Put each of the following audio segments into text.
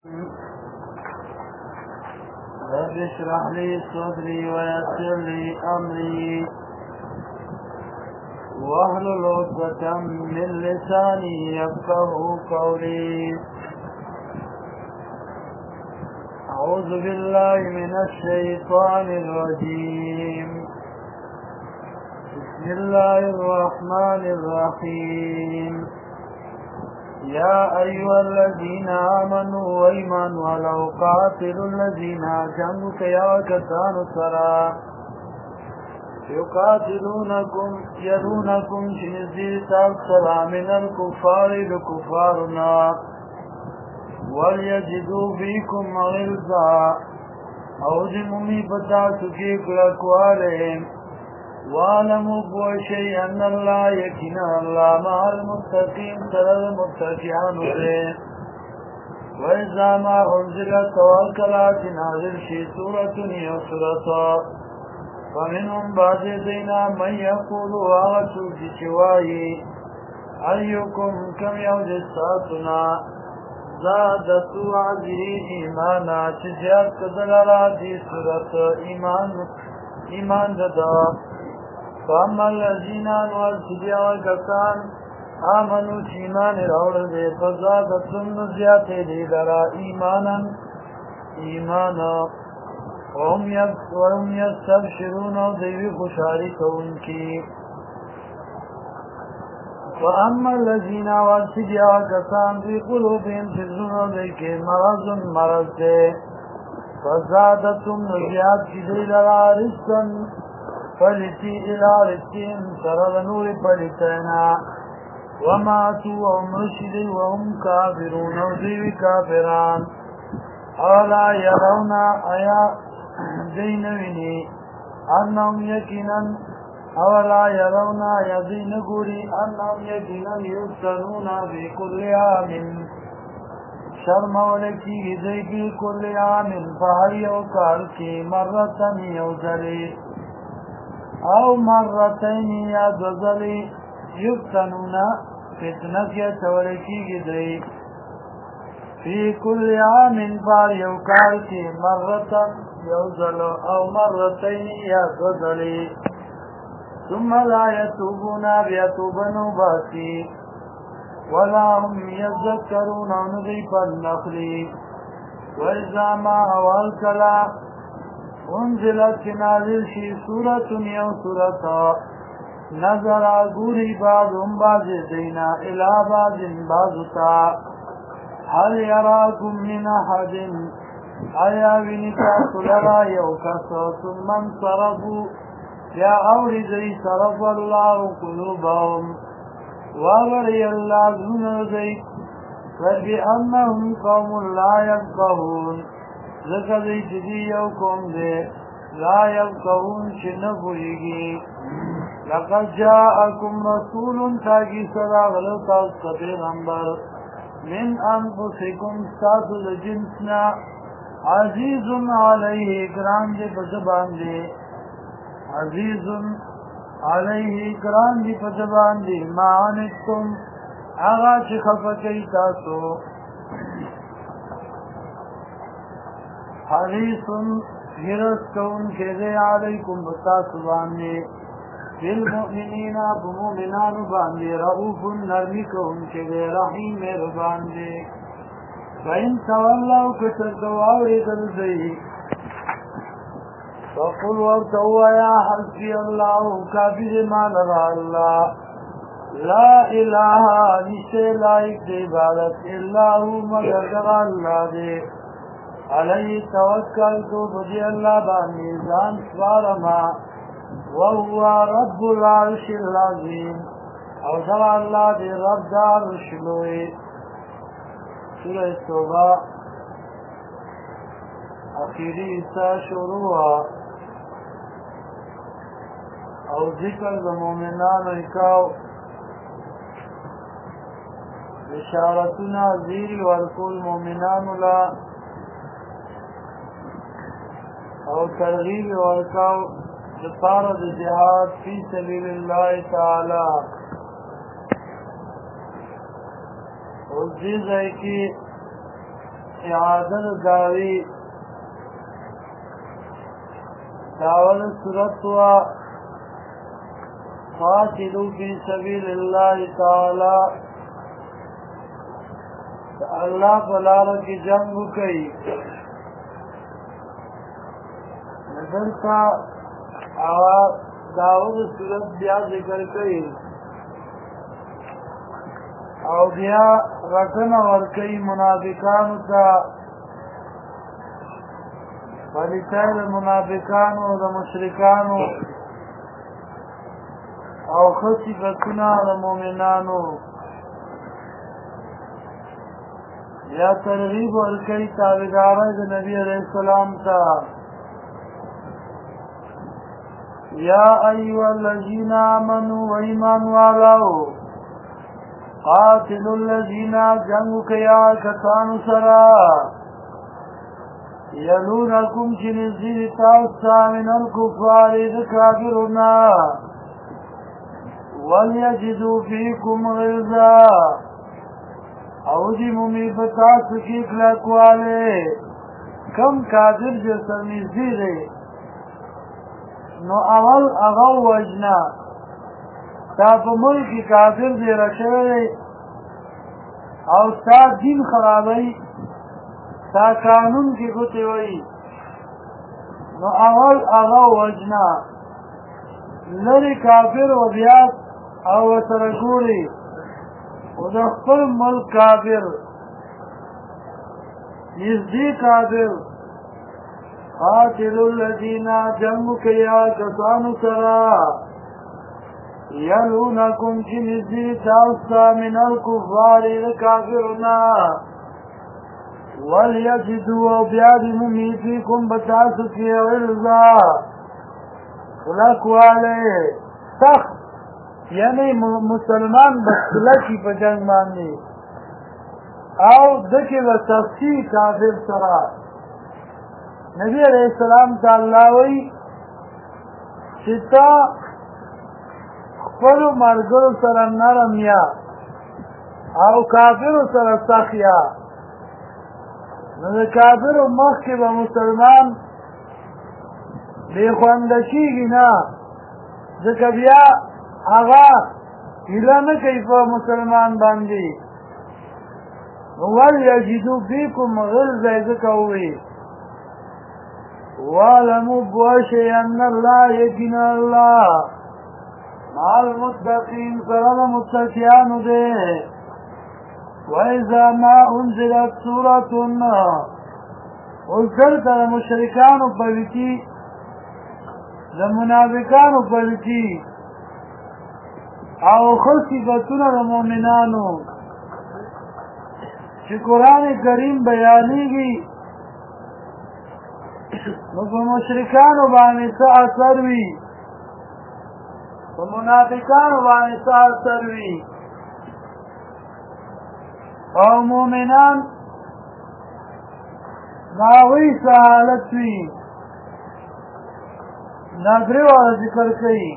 رب اشرح لي صدري ويسر لي أمري واحلل عقدة من لساني يفقه قولي. أعوذ بالله من الشيطان الرجيم. بسم الله الرحمن الرحيم. يا أيها الذين آمنوا وإيمان ولو قاتلوا الذين جنبك يا كتان سرا يقاتلونكم يلونكم شنزيت سرا من الكفار لكفارنا وليجدوا فيكم غلظا او دمومي فتاسكيك لكوالهم وَاعْلَمُوا بِشَيْءٍ أَنَّ اللَّهَ يَقِينًا اللَّهَ مَعَ الْمُتَّقِينَ تَرَى الْمُتَّقِينَ وَإِذَا مَا أُنْزِلَتْ تَوَكَّلَتْ نَازِلَ شِي سُورَةٌ أَوْ سُورَةً فَمِنْهُمْ بَعْضُهُم مَّن يَقُولُ آمَنْتُ بِشَيْءٍ أَيُّكُمْ كَمْ يَوْجِسَاتُنَا زَادَتْ هَذِهِ إِيمَانًا تِجَارَ كَذَلَرَا دِي سُورَةٌ إيمان دَدا. فَأَمَّا الَّذِينَ وَالْسِدِيَا وَالْكَسَانِ آمَنُوا چِيمان راوڑ دے فَزَادَتْهُمْ نُزِيَاتِ دِي لَرَا إِيمَانًا وَهُمْ يَسْتَبْشِرُونَ وَدَيْوِ خُشَارِ كَوْنْكِي. فَأَمَّا الَّذِينَ وَالْسِدِيَا وَالْكَسَانِ فِي قُلُوبِهِمْ زَيْغٌ مرض دے فَزَادَتْهُمْ نُزِيَاتِ دِي لَرَا رِجْسًا فَلِتِي إِلَى رِجْسِهِمْ سَرَ نُورِ فَلِتَيْنَا وَمَاتُوا وَهُمْ رُشِدِ وَهُمْ كَافِرُونَ وَدِيوِ كَافِرَانِ. أَوَلَا يَرَوْنَ آيَا دَيْنَوِنِي أَنَّهُمْ يَقِينًا أَوَلَا يَرَوْنَ يَدِينَ غُورِي أَنَّهُمْ يَقِينًا يُفْتَنُونَ فِي كُلِّ عَامٍ شرم ولکی گزی فی کل عام فهر یو کال کی مرتن یو ذلی او مرتین یا دو ذلی یفتنونا فتنت یا چولکی گزی فی کل عام فهر یو کال کی مرتن یو ذل او مرتین یا دو ذلی ثم لا یتوبونا بیتوبنو باسی وَلَا هُمْ يَذَّكَّرُونَ نُذِيفَ النَّخْلِ وَإِذَا مَا أَوَلْ كَلَا أُنْزِلَتْ نَازِلْ شِي سُورَةٌ يَوْ سُورَةً نَظَرَ غُورِي بَعْضُهُمْ بَعْضِ دِينَا إِلَى بَعْضٍ بَعْضُتَا هَلْ يَرَاكُمْ مِنْ أَحَدٍ آیا وِنِكَا سُلَرَا يَوْكَسَ ثُمَّ انْصَرَفُوا يَا أَوْرِدَي صَرَفَ اللَّهُ قُلُوبَهُمْ وَاغَرِيَ اللَّهُ ذُنُوبَهُمْ فَبِأَنَّهُمْ قَوْمٌ لَا يَفْقَهُونَ ذکر دی چیزی یو قوم دے لا يفقهون چه نپوئیگی. لَقَدْ جَاءَكُمْ رَسُولٌ تاکی سراغلو تاست پیغمبر من انفسکم ستاسو لجنسنا عزیز علیہ اکرام دے پسبان دے عزیز علیہ اکرام دی پتبان دی معنیتم آغا چی خفکی تاسو حریصن حرس کون کے دے علیکم بتاسو باندے بالمؤمنین بمؤمنان باندے رؤوف نرمی کون کے دے رحیم باندے فإن تولوا کتردواوری دلدئی فقل ورتوا يا حسبي الله كافر ما لرى الله لا إله نشتے لائق دے عبادت إلا هو مگر دغا اللہ دے علیہ توکل تو بدی اللہ بانی زان سوارما وهو رب العرش العظیم او دغا اللہ دے رب دار رشلوئے. سورہ توبہ اخیری حصہ شروع او ذکر د مومنانو اکاو بشارتنا زیری ورکول مومنانو لا او ترغیب ورکاو دپاره د جهاد فی سبیل الله تعالی. اوس دې ځای کې اعادت داوی داول صورت ہوا قاتلوا فی سبیل اللہ تعالی اللہ پلارہ کی جنگ کئی نظرتا داول صورت بیا ذکر کئی او بیا رکن ورکی منافقانو تا پلیتای منافقانو دا مشرکانو او خصفتنا دا مومنانو یا ترغیب ورکی تابدارای دا نبی علیہ السلام تا یا ایوہ الذین آمنوا و ایمان والاو قاتلوا الذین جنگو کیا کسانو سرا یلونکم چنزید تاوستا من الکفار دکافرنا ولیجدوا فیکم غلظا او دی ممی بتاسو کی کلکوالے کم کافر جسر نزدیده نو اول اغو وجنا تا په ملکی کافر دی رشوه او تا دین خرابی تا قانون کی گوتی وی نو اول اغا وجنا لری کافر و بیاد او سرگوری و دخل ملک کافر نزدی کافر قاتل الذین جنگ کیا کسانو سرا یلونکم چی نزدی تاوستا من الکفار کافرنا ولیجدوا بیاد ممیتیکم بتاسو کی غلظا خلقوالے سخت یعنی مسلمان بسلکی پا جنگ ماندی او دکی و سختی کافر سرا نبی علیہ السلام تا اللہ وی چتا خپلو مرگرو سر نرم یا او کافرو سر سخ یا نو کافرو مخ کی با مسلمان بے خوندشی گی نا ذکر بیا آغا ہلا نکی پا مسلمان باندی وَلْيَجِدُ فِيكُمْ غِلْظَ ذکوی وَعْلَمُوا بُوَشِي أَنَّ اللَّهَ يَقِنَ اللَّهَ مَعَ الْمُتَّقِينَ سَرَدَ مُتَّقِيَانُ دے وَإِذَا مَا أُنزِلَتْ سُورَةٌ وَذَلْكَ الْمُشْرِكَانُ پَلِتِي لمنافقان پلتی او خصفتون المومنانو چی قرآن کریم بیانی گی نو پا مشرکانو بانی سا اثر وی پا منافقانو بانی سا اثر وی او مومنان ناوی سہالت وی نظری والا ذکر کئی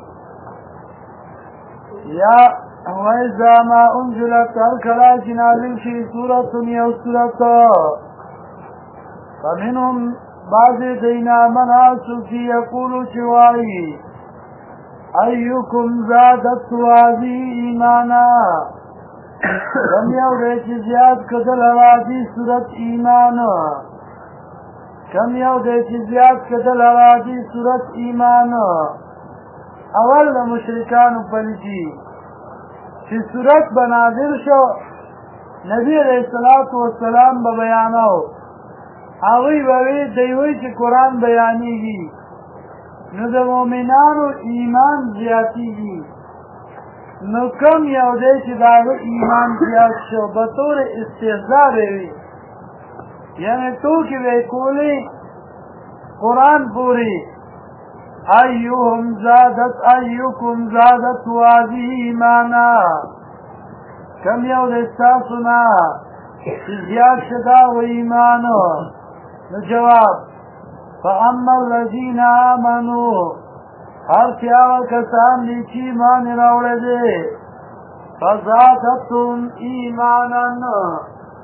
یا وَإِذَا مَا أُنزِلَتْ الْكَلَاجِ نازل شی سورة یو سورة فَمِنْهُمْ بعض دینا من آسو کی یقولو چوائی ایوکم زادت وادی ایمانا کم یو ریچ زیاد کدل وادی سورة ایمان کم یو دیچ زیاد کدل وادی سورة ایمان اول مشرکانو پلیتی چی سورت بنادر شو نبی علیہ السلام ببیانو آوی بوی دیوی چی قرآن بیانی گی نو دا مومنانو ایمان زیادی گی نو کم یو دی چی داغو ایمان زیاد شو بطور استحضا بیوی یعنی تو کی بے کولی قرآن پوری ایوکم زادت وادی ایمانا کم یو دستاسونا زیاد شدا و ایمانو جواب فاما الذین آمنوا ہر کیاو کسان لیچی ایمان راوڑے دے فزادتهم ایمانا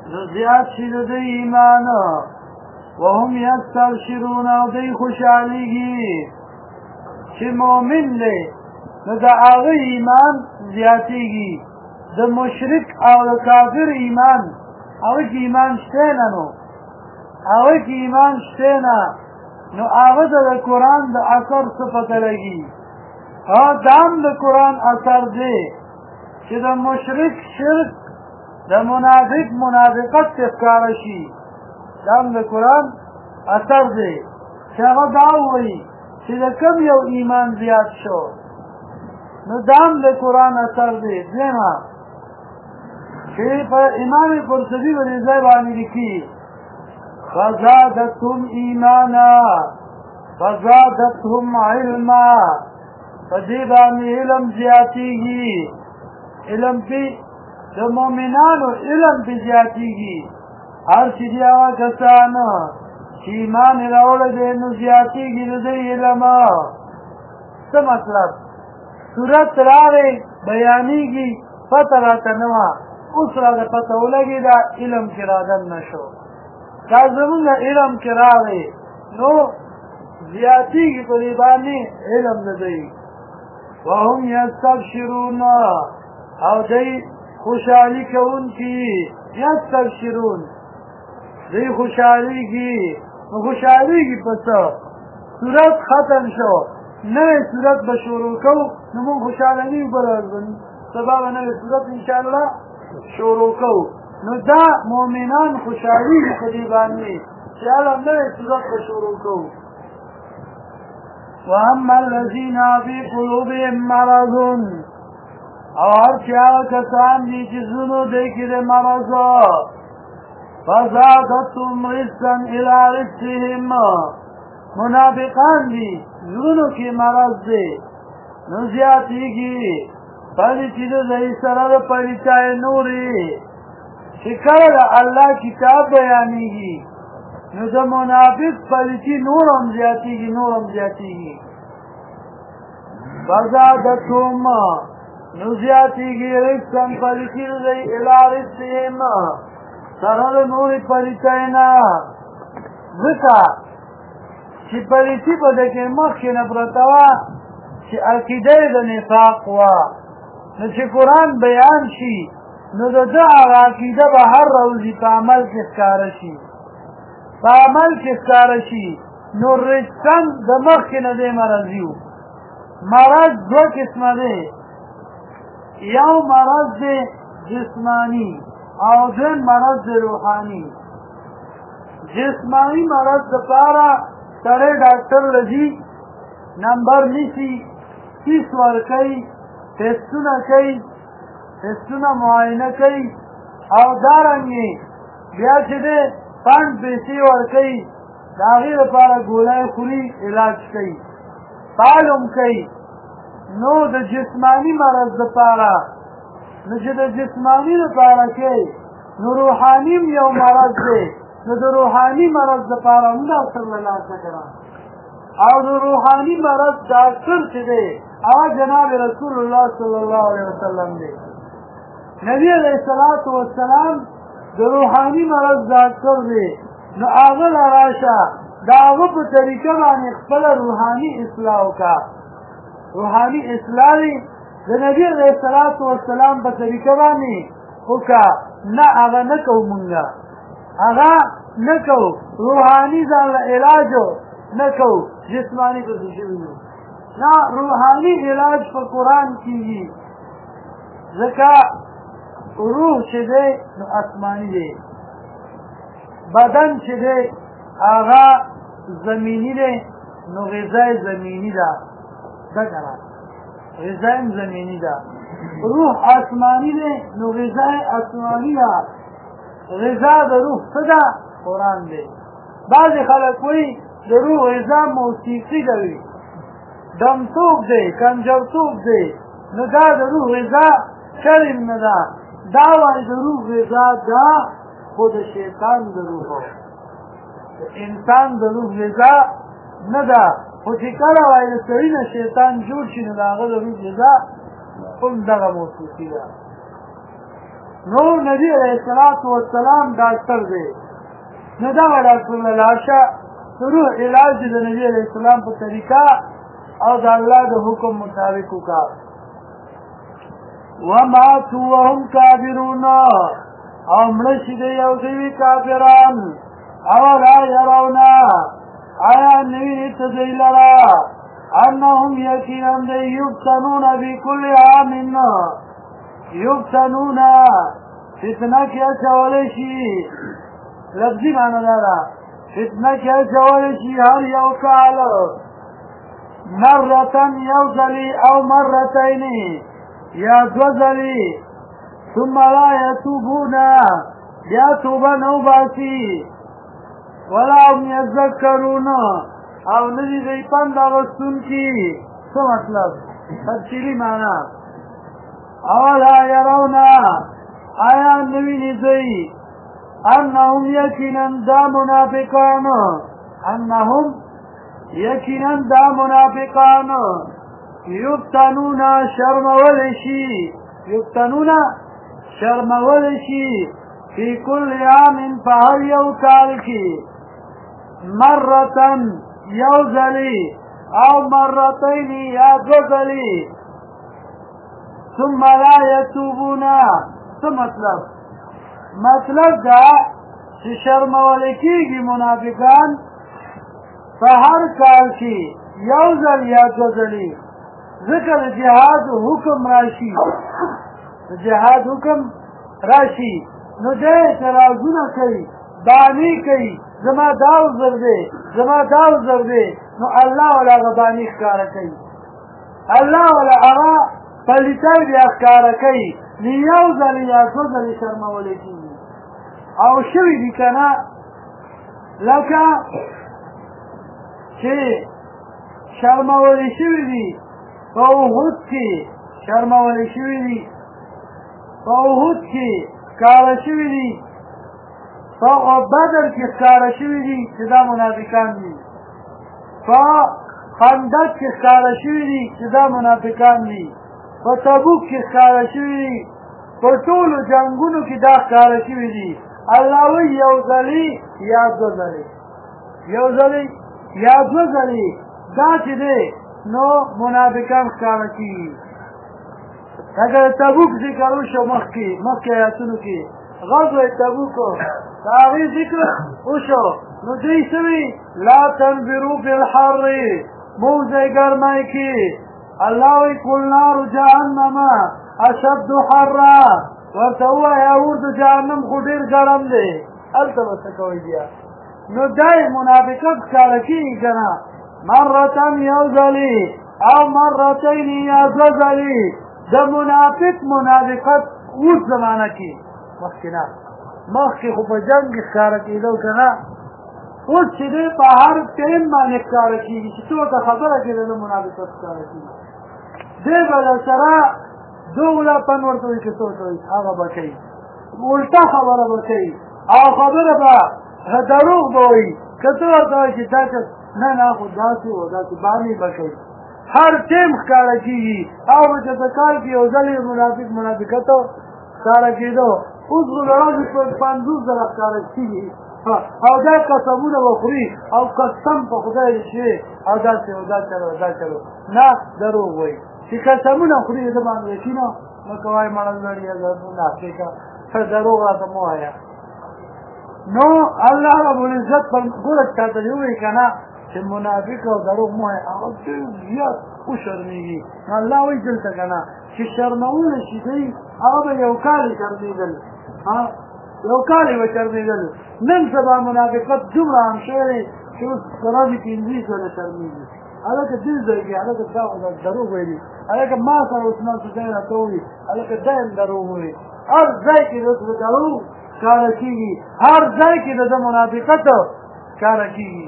نو زیات شي د ایمان وهم یستبشرون او دوی خوشحالیږي چې مؤمن دی نو د هغه ایمان زیاتېږي د مشرک او د کافر ایمان هغه کې ایمان شته نه نو هغه کې ایمان شته نه نو هغه د قرآن د اثر څه پته لګي دام د قرآن اثر دی چې د مشرک شرک د منافق منافقت ښکاره شي دام د قرآن اثر دی چې هغه دا وایي چې د کوم یو ایمان زیات شو نو دام د قرآن اثر دی دیمه چې په امام قرطبي باندې ځای باندې لیکي فزادتهم ایمانا فزادتهم علما په دې باندې علم زیاتېږي علم کې د مؤمنانو علم به زیاتېږي هر چې دی هغه کسان چې ایمان یې راوړی دی نو زیاتېږي د دوی علم څه مطلب صورت راغی بیانېږي پته راته نه وه اوس راته پته ولګېده علم کې رادن نه شو دا زمونږ علم کې راغی نو زیاتېږي په دې باندې علم د دوی وهم یستبشرون او دوی خوشحالي کوونکي یستبشرون دوی خوشحالېږي نو خوشحالېږي په څه صورت ختم شو نوې صورت به شروع کوو نو موږ خوشحاله نه یو بله سبا به نوې صورت انشاءالله شروع کوو نو دا مؤمنان خوشحالېږي په دې باندې چې هله نوې صورت به شروع کوو واما الذین فی قلوبهم مرض او هر چې هغه کسان دي چې زړونو دی کې د مرض فزادتهم رجسا الی رجسهم منافقان دي زړونو کې مرض دی نو زیاتېږي پلیتي د دوی سره د پلیتای نورې چې کله د الله کتاب بیانېږي نو د منافق پلیتي نور هم زیاتېږي نور هم زیاتېږي فزادتهم نو زیاتېږي رجسا پلیتي د دوی الی رجسهم سره د نورې پلیتای نه ځکه چې پلیتي به د کې مخکې نه پرته وه چې عقیده یې د نفاق وه نو چې قرآن بیان شي نو د ده هغه عقیده به هر روزي په عمل کې ښکاره شي په عمل کې ښکاره شي نو رجسن د مخکې نه دی مرض یو مرض دوه قسمه دی یو مرض دی جسمانی او دویم مرض دی روحانی جسمانی مرض دپاره سړی ډاکټر لځي نمبر نیسي فیس ورکوي ټسټونه کوي ټسټونه معاینه کوي او دارنګې بیا چې دی فنډ پیسې ورکوي د هغې لپاره ګولۍ خوري علاج کوي تعلم کوي نو د جسمانی مرض دپاره نو چې د جسمانی دپاره کوي نو روحاني هم یو مرض دی نو د روحاني مرض دپاره هم ډاکټر له لاسه کړه او د روحاني مرض ډاکټر چې دی هغه جناب رسول الله صلی الله علیه وسلم دی نبی علیه الصلاة والسلام د روحاني مرض ډاکټر دی نو هغه له راشه د هغه په طریقه باندې خپله روحاني اصلاح وکړه روحاني اصلاح دی د نبی علیه الصلاة والسلام په طریقه باندې وکړه نه هغه نه کوو مونږه هغه نه کوو روحاني ځان له علاجو نه کوو جسمانی پسې شوي یو نه روحاني علاج په قرآن کېږي ځکه روح چې دی نو آسماني دی بدن چې دی هغه زمیني دی نو غذا زمیني ده دګره غذا زمیني ده روح آسماني دی نو غذا آسماني ده غذا د روح څه ده قرآن دی بعضې خلک وایي د روح غذا موسیقي ده وي دمتوب دی کنجرتوب دی نو دا د روح غذا شرم نه ده دا وایي د روح غذا ده خو د شیطان د روح د انسان د روح غذا نه ده خو چې کله وایي د سړي نه شیطان جوړ شي نو د هغه د روح غذا هم دغه موسیقي ده نو نبی علیہ السلام ډاکټر دی نو دا ډاکټر له لاشه روح علاج د نبی علیہ السلام په طریقه او د الله د حکم مطابق وکړه وماتوا وهم کافرون او مړه شي دی او دوی کافران اولا يرون آیا نویني ته دوی لره انهم یقینا دی یفتنون بكل عام یفتنون فتنه کې اچولی شي لفظي معنی دا ده فتنه کې اچولی شي هر یو کال مرتن یو ځلي او مرتین یا دو ځلي ثم لا یتوبون بیا توبه نو باسي ولا هم یذکرون او ندی دی پند اغسطونکي څه مطلب تفصیلي معنی اولا يرون آیا نویني دوی انهم یقینا دا منافقان انهم یقینا دا منافقان یفتنون شرمولشی یفتنون شرمولشی فی کل عام فهر یو کال کی مرتن یو ذلی او مرتین یا دو ذلی ثم لا يتوبون څه مطلب دا چې شرمولی کېږي منافقان په هر کال کې یو ځل یا دوه ځلې ځکه د جهاد حکم راشي د جهاد حکم راشي نو دی اعتراضونه کوي بانې کوي زما دا عذر دی زما دا عذر دی نو الله ولا هغه بانې ښکاره کوي الله ولا هغه پلیتای بیا ښکاره کوي نو یو ځلې یا دوه ځلې شرمولی کېږي او شوي دي که نه لکه چې شرمولی شوي دي په احد کې شرمولی شوي دي په احد کې ښکاره شوي دي په بدر کې ښکاره شوي دي چې دا منافقان دي په خندق کې ښکاره شوي دي چې دا منافقان دي په تبوک کې ښکاره شوي دي په ټولو جنګونو کې دا ښکاره شوي دي الله وی یو ځلې یا دوه ځلې یو ځلې یا دوه ځلې دا چې دی نو منافقان ښکاره کېږي اگر تبوک ذکر وشو مخکې آیاتونو کې غزوه تبوک د هغې ذکر وشو نو دوی څه وي لا تنفروا فی الحر موځئ ګرمۍ کې الله وی قل نار جهنم اشد حرا ورته ووایه اور د جهنم خو ډېر ګرم دی هلته به څه کوئ بیا نو دی منافقت ښکاره کېږي که نه مرتن یو ځلې او مرتین یا دوه ځلې د منافقت اوس زمانه کې مخکې نه مخکې خو په جنګ کې ښکاره کېدو که نه اوس چې دی په هر ټایم باندې ښکاره کېږي چې څو ته خبره کېده د منافقت ښکاره کېږي دی به له سره دوله پن ورته وایي که څه ورته وایي هغه به کوي الټه خبره به کوي او خبره به دروغ به وایي که څه ورته وایي چې دا کس نه نه خو داسې و داسې بانې به کوي هر ټایم ښکاره کېږي او چې په کال کې یو ځل یې منافقت ښکاره کېدو اوس خو د ورځې په 50 زره ښکاره کېږي او دا قسمونه به خوري او قسم په خدای شي او داسې او دا چلو دا چلو نه دروغ وایي چې قسمونه خوري د باندې کینو نو کوای مړ لري نه څه دروغ راته مو آیا نو الله رب العزت پر ګور ته دی وی کنه چې منافق او دروغ مو هغه زیات او شرمېږي الله وی دلته کنه چې شرمول شي دی هغه یو کال شرمېدل ها یو کال یې شرمېدل نن سبا منافقت دومره عام شوی چې اوس قرآن کې انګلیس ولا شرمېږي هلکه دې ځای کې هلکه دا دروغ ویلي هلکه ما سره عثمان څه ځای راته ووایي هلکه دا هم دروغ وایي هر ځای کې د دروغ ښکاره کېږي هر ځای کې د منافقت ښکاره کېږي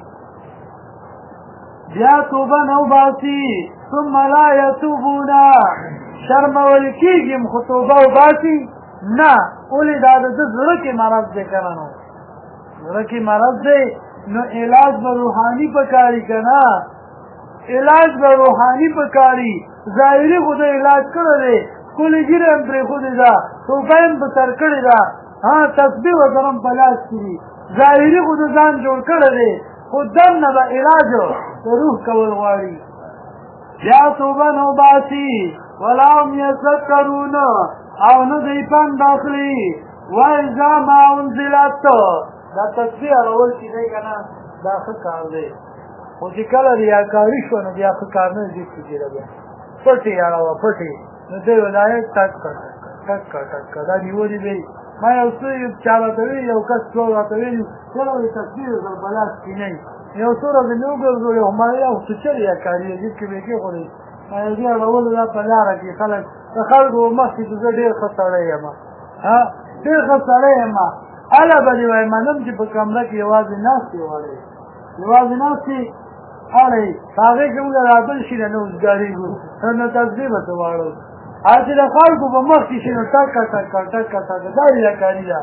بیا توبه نه وباسي ثم لا یتوبون شرمول کېږي خو توبه وباسي نه ولې دا د زړه کې مرض دی که نه نو زړه کې مرض دی نو علاج به روحاني پکاري که نه علاج به روحاني پکاري ظاهري خو د علاج کړی دی ښکلې ږیره هم پرېښودې ده توبه یې په سر کړې ده تسبیح ورسره هم په لاس کې وي ظاهري خو د ځان جوړ کړی دی خو دننه به علاج د روح کول غواړي بیا توبه نه وباسي ولا هم یذکرون او نه دوی پند اخلي واذا ما انزلت دا تسبیح اړول چې دی که نه دا ښه کار دی خو چې کله ریاکاري شوه نو بیا ښه کار نه دی کېدله بیا پټې اړوه پټې نو دی ولایت ټک کړه دا نیولي دی ما یو څه چا راته ویلي یو کس څو راته ویلي چلو د تسبیح ورسره په لاس کې نه وي یو څو ورځې مې وګرځولې خو ما یو څه چې ریاکاري یې جیب کې به کېښودې ما یو دې اړولو دا په لاره کې خلک د خلکو مخکې چې زه ډېر ښه سړی یم ډېر ښه سړی یم هله به دې وایم منم چې په کمره کې یوازې ناستې وړی یوازې ناستې اړی هغې کې موږ رابل شي نه اوسګارېږو نو تسبیح به څه واړو چې د خلکو په مخ کې شي نو ټکه دا ریاکاري ده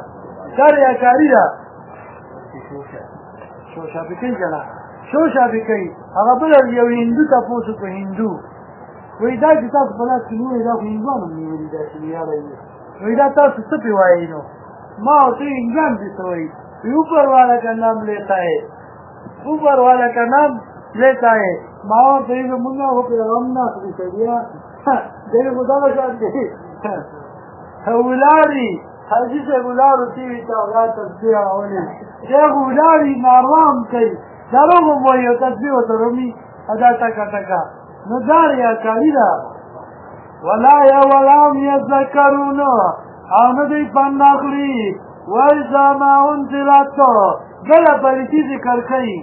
شوشه به کوي که نه شوشه به کوي هغه بل یو هندو تپوس وکړو هندو وایي دا چې تاسو په لاس کې نیولې دا خو هندوانو نیولي دا چې یاده یې وایي دا تاسو څه پې وایي نو ما ورته هندوان دې څه وایي اوپر والا کا نام لیتا ہے اوپر والا کا نام لیتا ہے ما ورته وایي زمونږ خو پرې غم نه اخلي سړیا دی خو دغه شان دی ولاړي حاجي صاحب ولاړو ټي وي ته هغه تسبیح اړولې دی خو ولاړي نارام کوي دروغ هم وایي او تسبیح ورته رومي دا ټکه نو دا ریاکاري ده ولا هم یذکرون او نه دوی پند اخلي واذا ما انزلت بله پلیتي ذکر کوي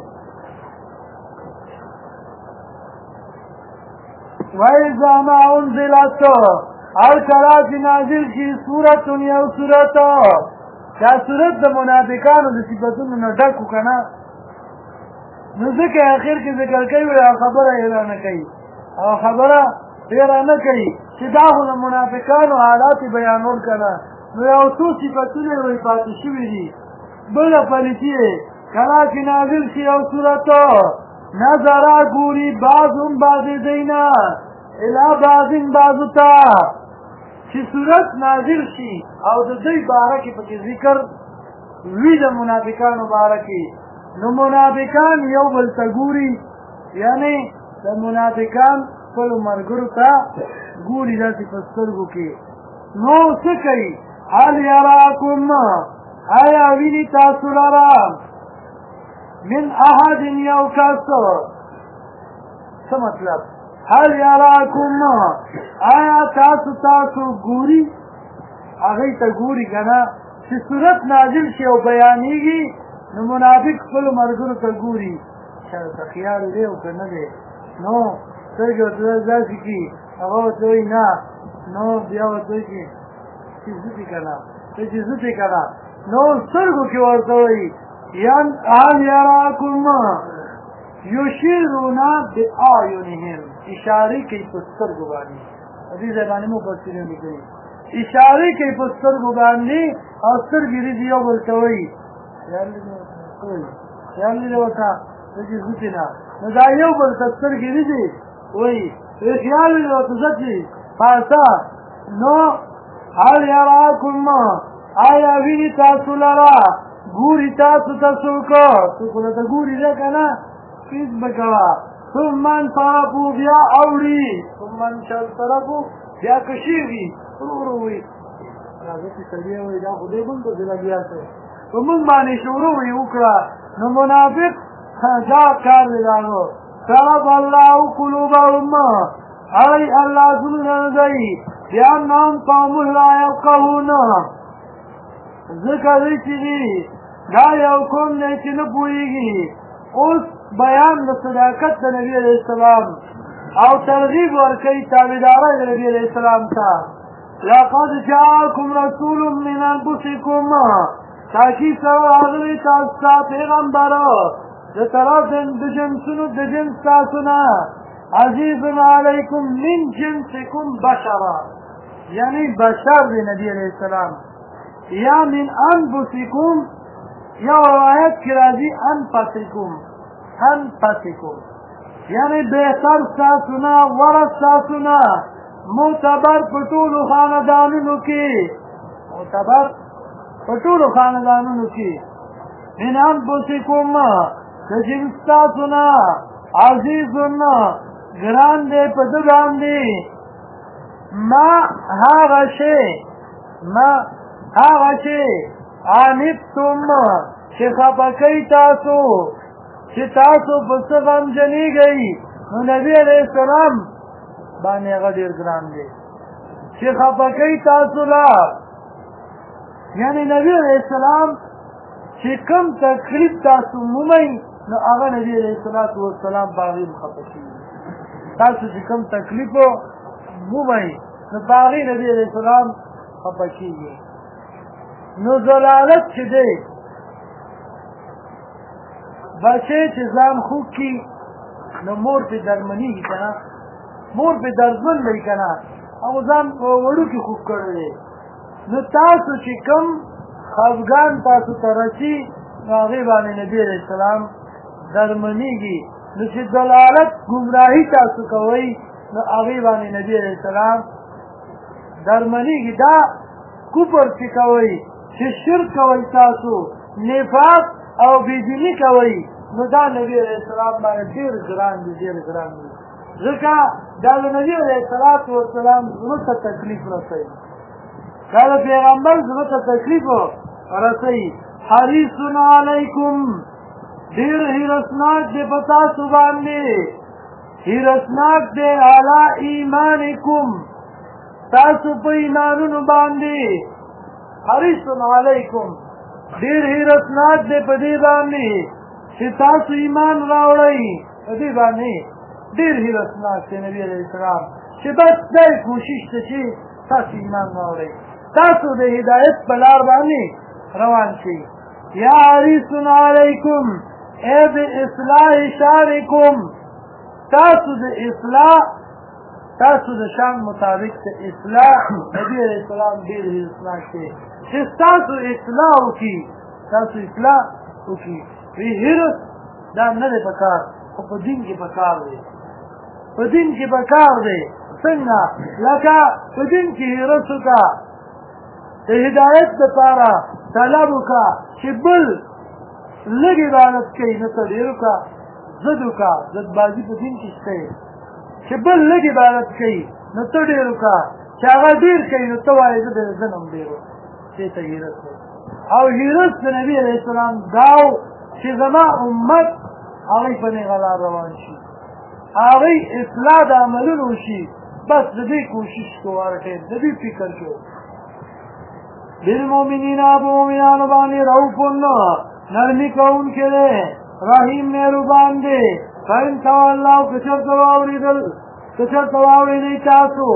وَإِذَا مَا أُنزِلَتْ هر کله چې نازل شي سورت یو سورت دا سورت د منافقانو د صفتونو نه ډک و که نه نو ځکه اخر کې ذکر کوي او خبره هېره نه کوي او خبره هېره نه کوي چې دا خو د منافقانو حالات یې بیانول که نه نو یو څو صفتونه یې وایي پاتې شوي دي بله پلیتي یې کله چې نازل شي یو سورت نظره ګوري بعضهم بعضې دینا الی بعضین بعضو ته چې صورت نازل شي او د دوی باره کې پکې ذکر وي د منافقانو باره کې نو منافقان یو بل ته ګوري یعنې د منافقان خپلو ملګرو ته ګوري داسې په سترګو کې نو څه کوي هل یراکم آیا ویني تاسو لره من احد یو کس څه مطلب هل یراکم آیا تاسو ګوري هغې ته ګوري که نه چې صورت نازل شي او بیانېږي نو منافق خپلو ملګرو ته ګوري چېرته خیال دی او که نه دی نو سترګې ورته داسې کړي هغه ورته وایي نه نو بیا ورته وایي چې زوتې که نه چې زوتې که نه نو سترګو کې ورته وایي هل یراکم یشیرون بأعینهم اشارې کوي په سترګو باندې دې ځای باندې مفسرین لیکلي اشارې کوي په سترګو باندې او سترګې دې یو بل ته وایي خیال دې ورته چې زوتې نه نو دا یو بل ته سترګې دې وایي خیال دې ورته زتې پاسه نو هل یراکم آیا ویني تاسو لره ګوري تاسو ته څوک څوک ورته ګوري دی که نه هېڅ به کوه ثم انصرفوا بیا اوړي ثم انصرفوا بیا کشېږي ورو ورو وایي راځه چې سړی وایي دا خو دې بل ته ځله بیا څه په موږ باندې شروع یې وکړه نو منافق دا کار دی دا نو طرف الله قلوبهم ای الله زړونه دی بأنهم قوم لا یفقهون ځکه دی چې دي دا یو قوم دی چې نه پوهېږي اوس بیان د صداقت د نبي علیه السلام او ترغیب ورکوي تابعدارۍ د نبي علیه السلام ته لقد جاءکم رسول من انفسکم تاکید سره راغلی تاسو ته پیغمبر د طرف د جنسونو د جنس تاسو نه عزیز علیکم من جنسکم بشرا یعنی بشر دی نبی علیه السلام یا من انفسکم یا روایت کی راځي انفسکم یعنی بهتر ساسونا ورس ساسونا معتبر په ټولو خاندانونو کې معتبر په ټولو خاندانونو کې من انفسکم د جنس تاسو نه عزیزن ګران دی په ده باندې ما هغه شی عنتم چې خفه کوي تاسو چې تاسو په څه غمجنېږئ نو نبي علیه السلام باندې هغه ډېر ګران دی چې خفه کوي تاسو لا یعنی نبی علیه السلام چې کوم تکلیف تاسو مومئ نو هغه نبی علیه السلام په هغې خفه کېږي تاسو چې کوم تکلیف مومئ نو په هغې نبي علیه السلام خفه کېږي نو ضلالت چې دی بچی چې ځان خوږ کړي نو مور پې درمنېږي که نه مور پې دردمن دی که نه او ځان په وړوکې خوږ کړی دی نو تاسو چې کوم خفګان تاسو ته رسي نو هغې باندې نبي علیه السلام درمنېږي نو چې ضلالت ګمراهي تاسو کوئ نو هغې باندې نبي علیه السلام درمنېږي دا کفر چې کوئ چې شرک کوئ تاسو نفاق او بېدیني کوئ نو دا نبي علیه السلام باندې ډېر ګران دي ډېر ګران دي ځکه دا د نبي علیه السلام زړه ته تکلیف رسوي دا د پیغمبر زړه ته تکلیف رسوي حریص علیکم ډېر هیرسناک دی په تاسو باندې هیرسناک دی علی ایمانکم تاسو په ایمانونو باندې حریص علیکم ډېر هیرسناک دی په دې باندې چې تاسو ایمان راوړئ په دې باندې ډېر هیرسناک دی نبي علیه السلام چې بس دی کوشش ته چې تاسو ایمان راوړئ تاسو د هدایت په لار باندې روان شئ یا حریص علیکم ای د اصلاح شانکم تاسو د اصلاح تاسو د شان مطابق د اصلاح نبي علیه السلام ډېر هیرسناک دی چې تاسو اصلاح وکړي تاسو اصلاح وکړي وی هرس دا نه دی پکار خو په دین کې پکار دی په دین کې پکار دی څنګه لکه په دین کې هرس وکړه د هدایت دپاره طلب وکړه چې بل لږ عبادت کوي نو ته ډېر وکړه ضد وکړه ضدبازي په دین کې شته چې بل لږ عبادت کوي نو ته ډېر وکړه چې هغه ډېر کوي نو ته وایې زه زه هم ډېر دې ته هیرس او هیرس د نبي علیه السلام دا چې زما امت هغوی په نیغه لار روان شي هغوی اصلاح د عملونو وشي بس د دې کوشش کوو هر ټیم د دې فکر کوو بالمؤمنین په مؤمنانو باندې رؤوف نرمي کوونکی دی رحیم مهربان دی فإن تولوا که چېرته واورېدئ تاسو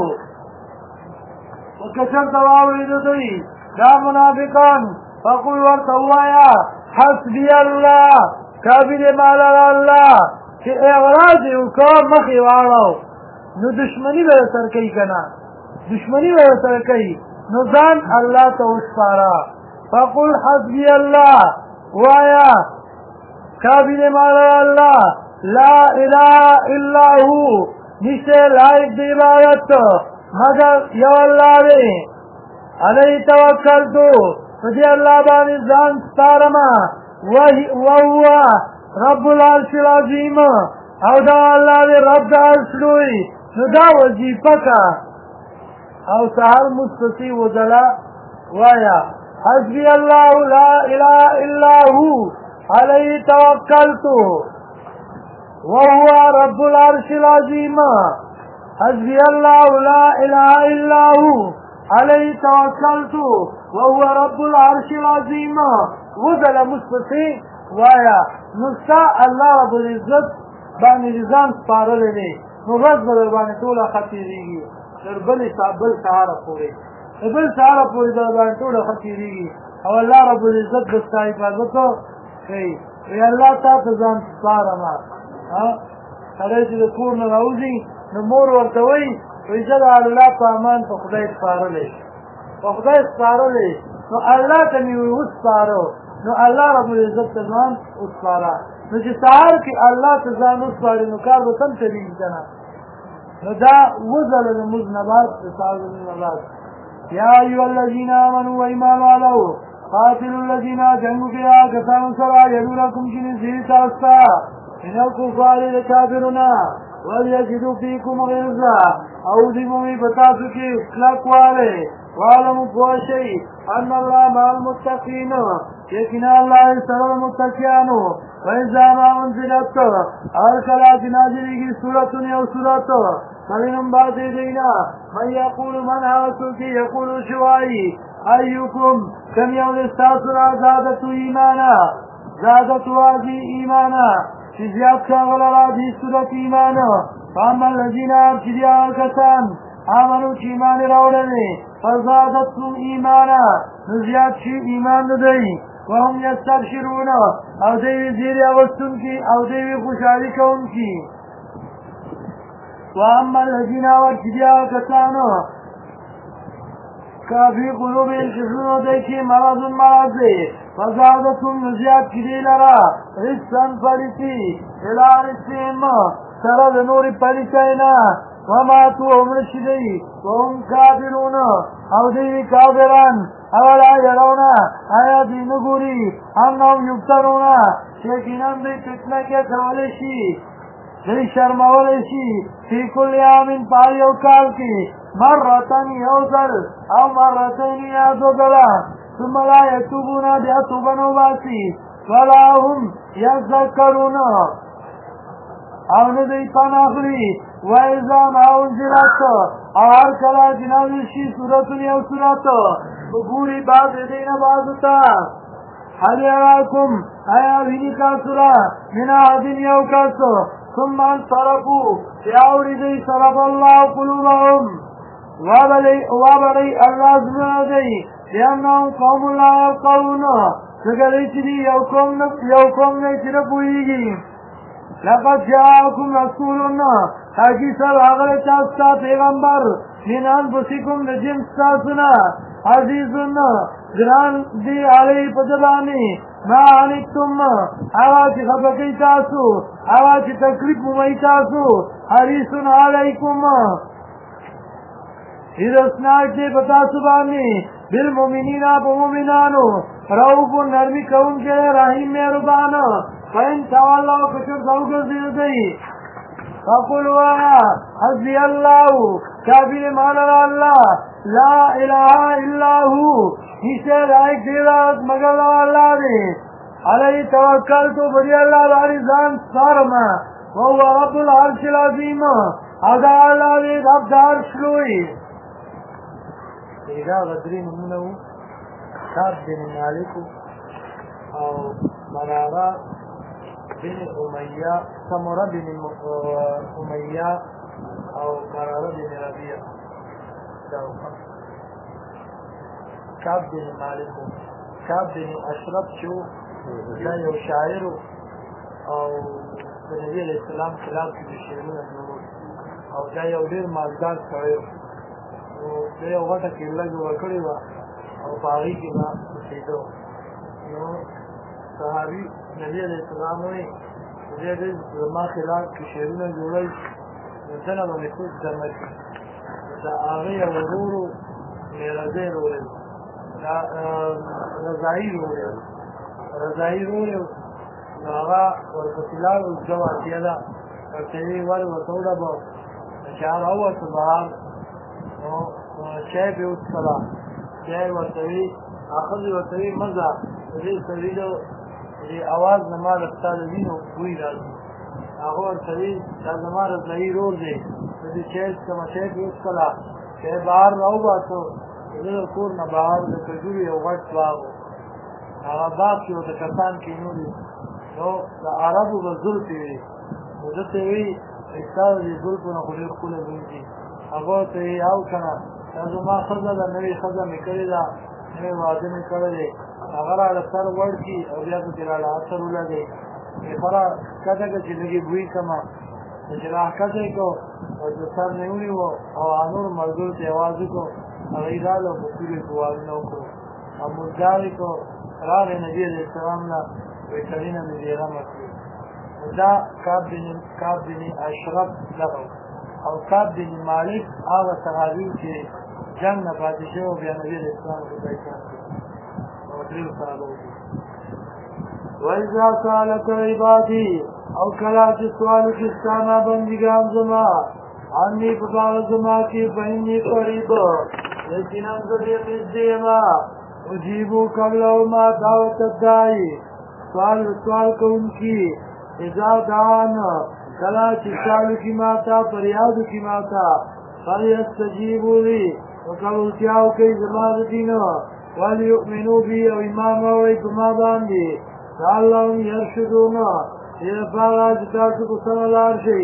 که چېرته واورېده دوی دا منافقان فقل ورته ووایه حسبي الله کافي دی ما لره الله چې اعراض یې وکړه مخ یې واړو نو دشمني به یې سره کوي که نه دشمني به یې سره کوي نو ځان الله ته وسپاره فقل حسبي الله وایه کافي دی ما لره الله لا اله الا هو نشته لایق د عبادت مگر یو الله دی علیه توکلتو په دې الله باندې ځان سپارمه وهو رب العرش العظیم او دا الله دی رب د عرش لوی نو دا وظیفه که او سهار مستسی وځله وایه حسبي الله لا اله الا هو علیه توکلتو وهو رب العرش العظیم حسبي الله لا اله الا هو عليه توکلت وهو رب العرش العظیم وذل مستسی وایا نستا الله رب العزت باندې ځان سپارلی دی نو ورځ به در باندې ټوله ختېږي تر بل سهاره پورې د بل سهاره پورې در باندې ټوله ختېږي او الله رب العزت به ستا حفاظت کوي وی الله تا ته ځان سپارمه سړی چې د کور نه راوځي نو مور ورته وایي وایي زه د الله په امان په خدای سپارلی نو الله ته مې وسپاره نو الله رب العزت ته ځان وسپاره نو چې سهار کې الله ته ځان وسپاري نو کار به سم چلېږي که نه نو دا اووه ځله لمونځ نه بعد د سهار لمونځ نه بعد یا ایها الذین آمنوا ایمان والو قاتلوا الذین جنگوا کیا کسانو سره یلونکم چې نږدې تاسو ته من الکفار د کافرونه ولیجدوا فیکم غلظه او دې مومي په تاسو کې کلکوالی واعلموا پوه شئ ان الله مع المتقین یقینا الله سره د متقیانو وإذا ما انزلت هر کله چې نازلېږي سورة یو سورت فمنهم بعض دینا من یقول من هغه څوک یقول شوایي ایوکم کم یو د ستاسو را زادتو ایمانا زادتو واځي ایمانا چې زیات ښاغله را دې صورت ایمانا فاما الذین چې دي هغه کسان آمنو چې ایمان یې راوړلی فزادتهم ایمانا نو زیات شي ایمان د دوی وهم یستبشرون او دوی زیری اغوستونکي او دوی خوشحالي کوونکي واما الذین چې دي هغه کسانو کافی قلوبهم چې زړونو دوی کې مرض دی فزادتهم نو زیات کړي دوی لره رجسا پلیتي الی رجسهم سره د نورې پلیتۍ نه وماتوا ومړه شي دوی وهم کافرون او دوی کافران اولا یرون آیا دوی نه ګوري انهم یفتنون چې یقینا دوی فتنه کې اچولی شي دوی شرمولی شي فی کل عام په یو کال کې مرتن یو ځل او مرتین یا دو ځله ثم لا یتوبون بیا توبه نه وباسي ولا هم یذکرون او نه دوی پناه اخلي وإذا ما انزلت او هر کله چې نازل شي سورة یو سورت وګوري بعض دینه بعضو ته هل یراکم آیا ویني تاسو را من احد یو کس ثم انصرفوا چې اوري دوی صرف الله قلوبهم وابلی الله زړونه دوی لأنهم قوم لا یفقهون ځکه دوی چې دي یو قوم نه چې نه پوهېږي لقد جاءكم رسول تاکي سر راغلی تاسو ته پیغمبر من انفسکم د جنس تاسو نه عزیز ګران دی علی په ده باندې ما عنتم هغه چې خفه کوي تاسو هغه چې تکلیف مومئ تاسو حریص علیکم هیرسناک دی په تاسو باندې بالمؤمنین په مؤمنانو رؤوف نرمي کوونکی رحیم مهربان فإن تولوا فشر وګرځي دوی فقلوا حسبي الله کافی مانا الله لا اله الا هو هیڅ لایق دی مگر الله دی علی توکلت بری الله باندې ځان سپارم وهو رب العرش العظیم ادا الله دی رب د عرش لوی دا غدري نمونه کعب بن مالک او مرارة بن أمية سمرة بن أمية أو مرارة بن ربيع كعب بن مالك كعب بن أشرف شو لا يو شاعر أو النبي عليه السلام خلاف بشيرون النمود أو دا يو دير مالدار سوير دا يو غطا كيلا جو وكري او پاغي کې ما سیدو نو صحابي نبی عليه السلام وي دې زما خلاف کې شعرونه جوړل دنه باندې خود درمل دا هغه ورورو میراځي ورول دا رضائی ورول هغه ورکتلال او جواب کېدا ورته ور وټوډه به شهر او صبح نو شای به وڅلا شای ورته اخذ ورته مزه دې سړيو دې आवाज نه ما رساله وینو وی راځي هغه ورته دا زماره ځای رور دی دې شای کوم شای به وڅلا شای بهر راو باسو دې کور نه بهر د کجوري او غټ واغ هغه باغ یو د کسان کې نو د عربو د ظلم وی ودته وی استاد دې ظلم نه خوري خپل ویني هغه ته یو کنه دا ما خزه د نوې خزه میکړی دا نوې واده میکړی هغه را سر ورکی او بیا ته را اثر ولګي خبره کده چې لګي بوې کما چې راکته کو او د سر نیولې وو او انور مرګو ته आवाज کو هغه رااله په کلی کوال نو کو ابو جاری کو راغی نبی علیہ السلام لا وکړینه دې رحمت دا کعب بن اشرف لغو او کعب بن مالک هغه صحابي چې جنگ نه پاتې شوی بیا نبي علیه السلام خدای کار او درېو کالو وإذا سألك عبادي او کله چې سوال وکړي ستا نه بندګان زما عني په باره زما کې فإني قریب یقینا زه ډېر نږدې یم اجیبو قبلهما دعوت الداعي سوال کوونکي اذا دعان کله چې سوال وکړي ما ته فریاد وکړي ما ته فلیستجیبوا لي وقبولتیا وکړئ زما د دین وليؤمنوا بي او ایمان راوړئ په ما باندې لعلهم يرشدون دې لپاره چې تاسو په سمه لار شئ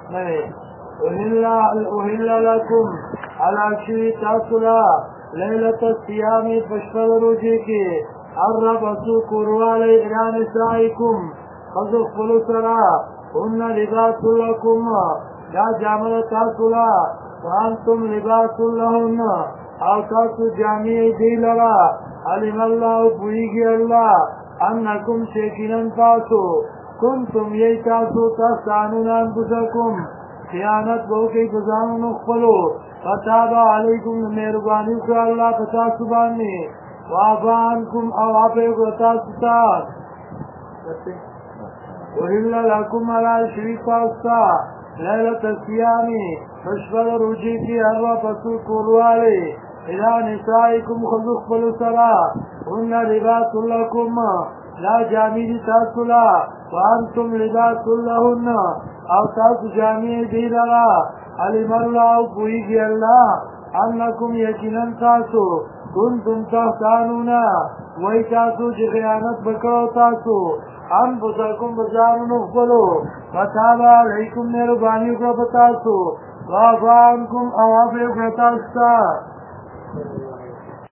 أهل لكم على شيء تاسولا ليلة الصيام فشفل روجيكي الربط كروالي إلى نسائكم خذوا خلصنا هن لباس لكم لا جامل تاسولا وأنتم لباس لهن أو تاسو جامعي دي لرا علم الله بوئيگي الله أنكم شاكنا تاسو كنتم يتاسو تستعنون أنفسكم خیانت بوکی بزانو نخفلو فتابا علیکم مہربانی کو اللہ پتاسو باننی وافانکم او آپیق وتاسو تاک وحل لکم علی شریف پاستا لیلت السیامی فشفل روجی کی اروا پسو کولوالی الى نسائکم خلق فلو سرا هن لباس لکم لا جامیدی تاسو لا وانتم لباس لهن او تاسو جامع دی لرا علم الله پوئیگی اللہ انکم یقینا تاسو کنتم تحتانونا وی تاسو چی خیانت بکرو تاسو انفسکم بزانو نخبلو فتابا علیکم مہربانی اکرا بتاسو وافانکم او عفو اکرا تاستا